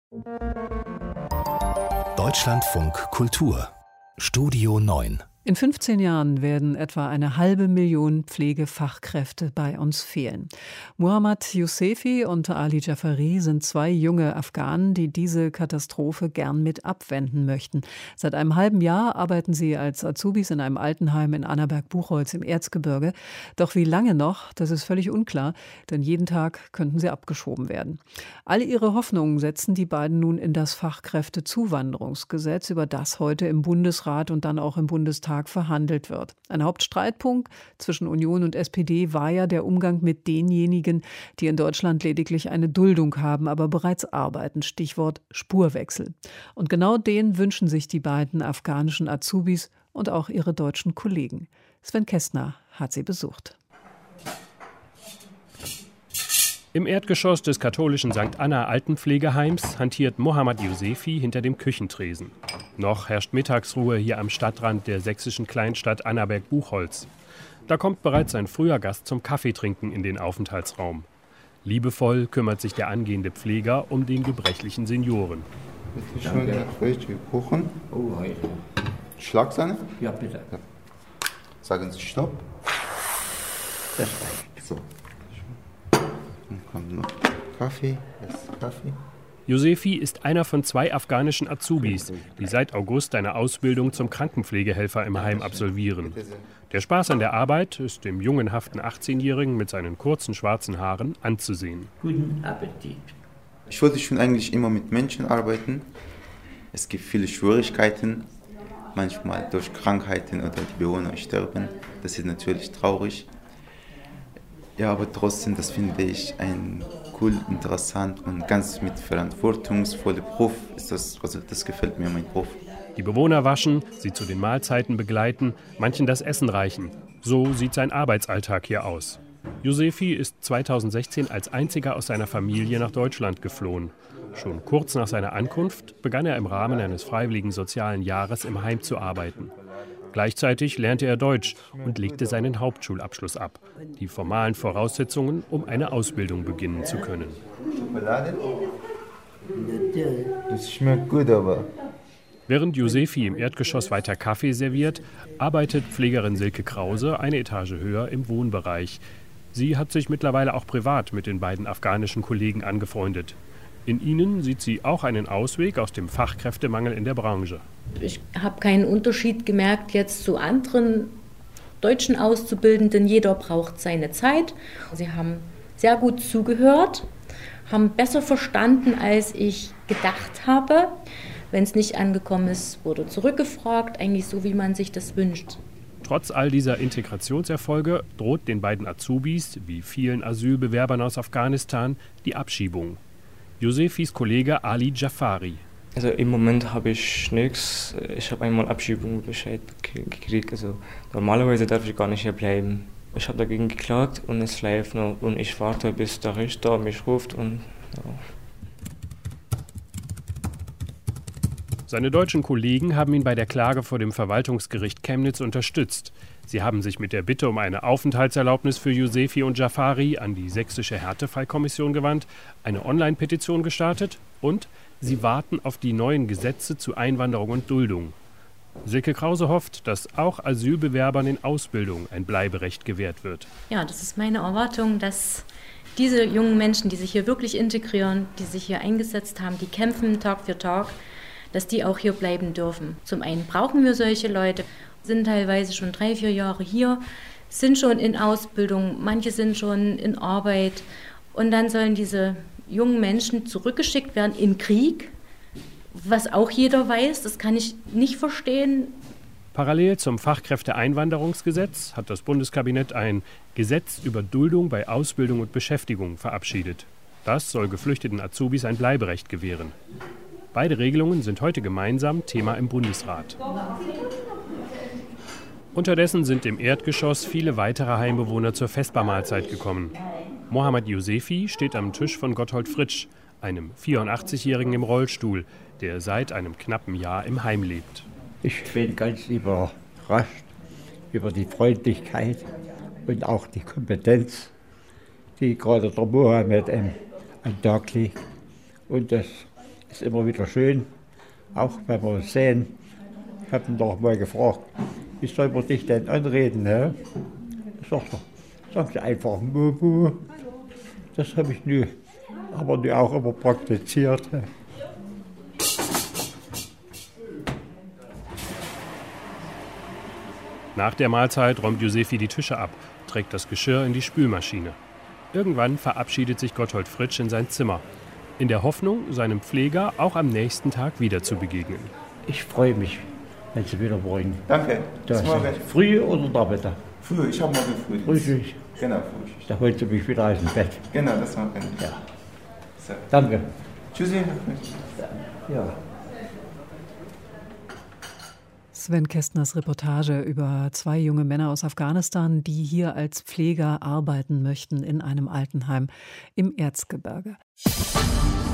Deutschlandfunk Kultur Studio 9. In 15 Jahren werden etwa 500.000 Pflegefachkräfte bei uns fehlen. Mohammad Yousefi und Ali Jafari sind 2 junge Afghanen, die diese Katastrophe gern mit abwenden möchten. Seit einem halben Jahr arbeiten sie als Azubis in einem Altenheim in Annaberg-Buchholz im Erzgebirge. Doch wie lange noch, das ist völlig unklar, denn jeden Tag könnten sie abgeschoben werden. Alle ihre Hoffnungen setzen die beiden nun in das Fachkräftezuwanderungsgesetz, über das heute im Bundesrat und dann auch im Bundestag verhandelt wird. Ein Hauptstreitpunkt zwischen Union und SPD war ja der Umgang mit denjenigen, die in Deutschland lediglich eine Duldung haben, aber bereits arbeiten. Stichwort Spurwechsel. Und genau den wünschen sich die beiden afghanischen Azubis und auch ihre deutschen Kollegen. Sven Kästner hat sie besucht. Im Erdgeschoss des katholischen St. Anna Altenpflegeheims hantiert Mohammad Yousefi hinter dem Küchentresen. Noch herrscht Mittagsruhe hier am Stadtrand der sächsischen Kleinstadt Annaberg-Buchholz. Da kommt bereits ein früher Gast zum Kaffeetrinken in den Aufenthaltsraum. Liebevoll kümmert sich der angehende Pfleger um den gebrechlichen Senioren. Bitte schön, Kuchen. Oh, heute. Schlagsahne? Ja, bitte. Ja. Sagen Sie Stopp. Das reicht. So. Dann kommt noch Kaffee. Kaffee. Yousefi ist einer von 2 afghanischen Azubis, die seit August eine Ausbildung zum Krankenpflegehelfer im Heim absolvieren. Der Spaß an der Arbeit ist dem jungenhaften 18-Jährigen mit seinen kurzen schwarzen Haaren anzusehen. Guten Appetit. Ich wollte schon eigentlich immer mit Menschen arbeiten. Es gibt viele Schwierigkeiten, manchmal durch Krankheiten oder die Bewohner sterben. Das ist natürlich traurig. Ja, aber trotzdem, das finde ich ein cool, interessant und ganz mit verantwortungsvoller Beruf. Das gefällt mir, mein Beruf. Die Bewohner waschen, sie zu den Mahlzeiten begleiten, manchen das Essen reichen. So sieht sein Arbeitsalltag hier aus. Yousefi ist 2016 als einziger aus seiner Familie nach Deutschland geflohen. Schon kurz nach seiner Ankunft begann er im Rahmen eines freiwilligen sozialen Jahres im Heim zu arbeiten. Gleichzeitig lernte er Deutsch und legte seinen Hauptschulabschluss ab. Die formalen Voraussetzungen, um eine Ausbildung beginnen zu können. Schokolade? Das schmeckt gut, aber... Während Yousefi im Erdgeschoss weiter Kaffee serviert, arbeitet Pflegerin Silke Krause eine Etage höher im Wohnbereich. Sie hat sich mittlerweile auch privat mit den beiden afghanischen Kollegen angefreundet. In ihnen sieht sie auch einen Ausweg aus dem Fachkräftemangel in der Branche. Ich habe keinen Unterschied gemerkt jetzt zu anderen deutschen Auszubildenden. Jeder braucht seine Zeit. Sie haben sehr gut zugehört, haben besser verstanden, als ich gedacht habe. Wenn es nicht angekommen ist, wurde zurückgefragt, eigentlich so, wie man sich das wünscht. Trotz all dieser Integrationserfolge droht den beiden Azubis, wie vielen Asylbewerbern aus Afghanistan, die Abschiebung. Yousefis Kollege Ali Jafari. Also im Moment habe ich nichts. Ich habe einmal Abschiebungsbescheid gekriegt. Also normalerweise darf ich gar nicht hier bleiben. Ich habe dagegen geklagt und es läuft noch. Und ich warte, bis der Richter mich ruft. Und, ja. Seine deutschen Kollegen haben ihn bei der Klage vor dem Verwaltungsgericht Chemnitz unterstützt. Sie haben sich mit der Bitte um eine Aufenthaltserlaubnis für Yousefi und Jafari an die sächsische Härtefallkommission gewandt, eine Online-Petition gestartet und sie warten auf die neuen Gesetze zu Einwanderung und Duldung. Silke Krause hofft, dass auch Asylbewerbern in Ausbildung ein Bleiberecht gewährt wird. Ja, das ist meine Erwartung, dass diese jungen Menschen, die sich hier wirklich integrieren, die sich hier eingesetzt haben, die kämpfen Tag für Tag, dass die auch hier bleiben dürfen. Zum einen brauchen wir solche Leute, sind teilweise schon 3-4 Jahre hier, sind schon in Ausbildung, manche sind schon in Arbeit und dann sollen diese jungen Menschen zurückgeschickt werden in Krieg, was auch jeder weiß, das kann ich nicht verstehen. Parallel zum Fachkräfteeinwanderungsgesetz hat das Bundeskabinett ein Gesetz über Duldung bei Ausbildung und Beschäftigung verabschiedet. Das soll geflüchteten Azubis ein Bleiberecht gewähren. Beide Regelungen sind heute gemeinsam Thema im Bundesrat. Unterdessen sind im Erdgeschoss viele weitere Heimbewohner zur Vespermahlzeit gekommen. Mohammad Yousefi steht am Tisch von Gotthold Fritsch, einem 84-Jährigen im Rollstuhl, der seit einem knappen Jahr im Heim lebt. Ich bin ganz überrascht über die Freundlichkeit und auch die Kompetenz, die gerade der Mohammed an den Tag legt. Und das ist immer wieder schön, auch wenn wir uns sehen. Ich habe ihn doch mal gefragt, wie soll man dich denn anreden? Ne? Sagt er einfach Mumu. Das habe ich aber auch immer praktiziert. Ne? Nach der Mahlzeit räumt Josefi die Tische ab, trägt das Geschirr in die Spülmaschine. Irgendwann verabschiedet sich Gotthold Fritsch in sein Zimmer, in der Hoffnung, seinem Pfleger auch am nächsten Tag wieder zu begegnen. Ich freue mich, wenn Sie wieder bringen. Danke. Bis morgen. Früh oder Nachmittag? Früh, ich habe morgen früh. Frühstück. Genau, Frühstück. Da holen Sie mich wieder aus dem Bett. Genau, das machen wir. Ja. So. Danke. Tschüssi. Ja. Sven Kästners Reportage über 2 junge Männer aus Afghanistan, die hier als Pfleger arbeiten möchten in einem Altenheim im Erzgebirge.